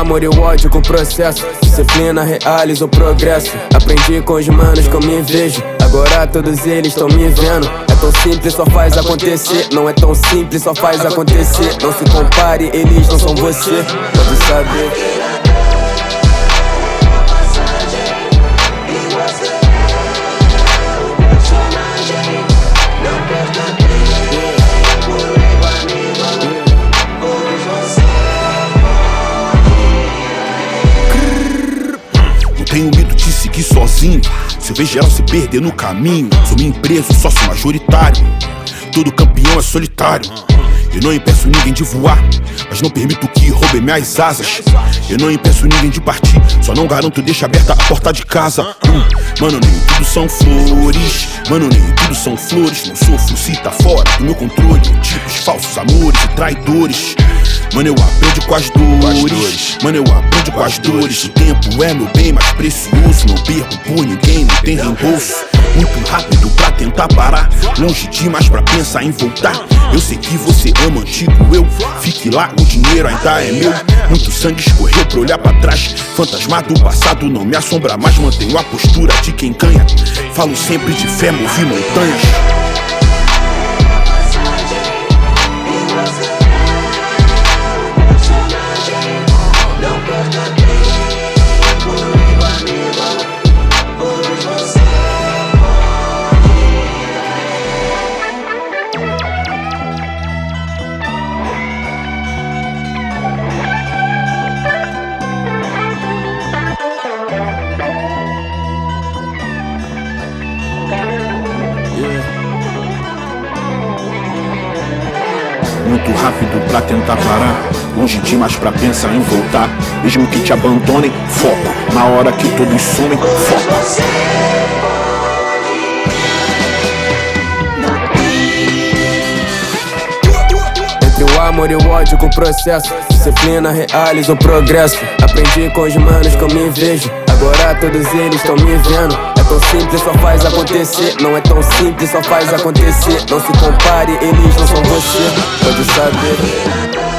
amor e o ódio com o processo. Disciplina realiza o progresso. Aprendi com os manos que eu me vejo. Agora todos eles estão me vendo. É tão simples, só faz acontecer. Não é tão simples, só faz acontecer. Não se compare, eles não são você. Pode saber. Tenho medo de seguir sozinho. Se eu ver geral se perder no caminho. Sou minha empresa, sócio majoritário. Todo campeão é solitário. Eu não impeço ninguém de voar, mas não permito que roubem minhas asas. Eu não impeço ninguém de partir, só não garanto deixa aberta a porta de casa. Mano, nem tudo são flores. Mano, nem tudo são flores. Não sofro se tá fora do meu controle. Tipos falsos amores e traidores. Mano, eu aprendo com as dores. Mano, eu aprendo com as dores. O tempo é meu bem mais precioso. Não perco por ninguém, não tem reembolso. Muito rápido pra tentar parar, longe demais pra pensar em voltar. Eu sei que você ama antigo eu. Fique lá, o dinheiro ainda é meu. Muito sangue escorreu pra olhar pra trás. Fantasma do passado não me assombra mais. Mantenho a postura de quem ganha. Falo sempre de fé, movi montanhas. Muito rápido pra tentar parar, longe demais pra pensar em voltar. Mesmo que te abandonem, foca. Na hora que todos sumem, foca. Entre o amor e o ódio com o processo. Disciplina realiza o progresso. Aprendi com os manos que eu me vejo. Agora todos eles estão me vendo. É tão simples, só faz acontecer. Não é tão simples, só faz acontecer. Não se compare, eles não são você. Pode saber.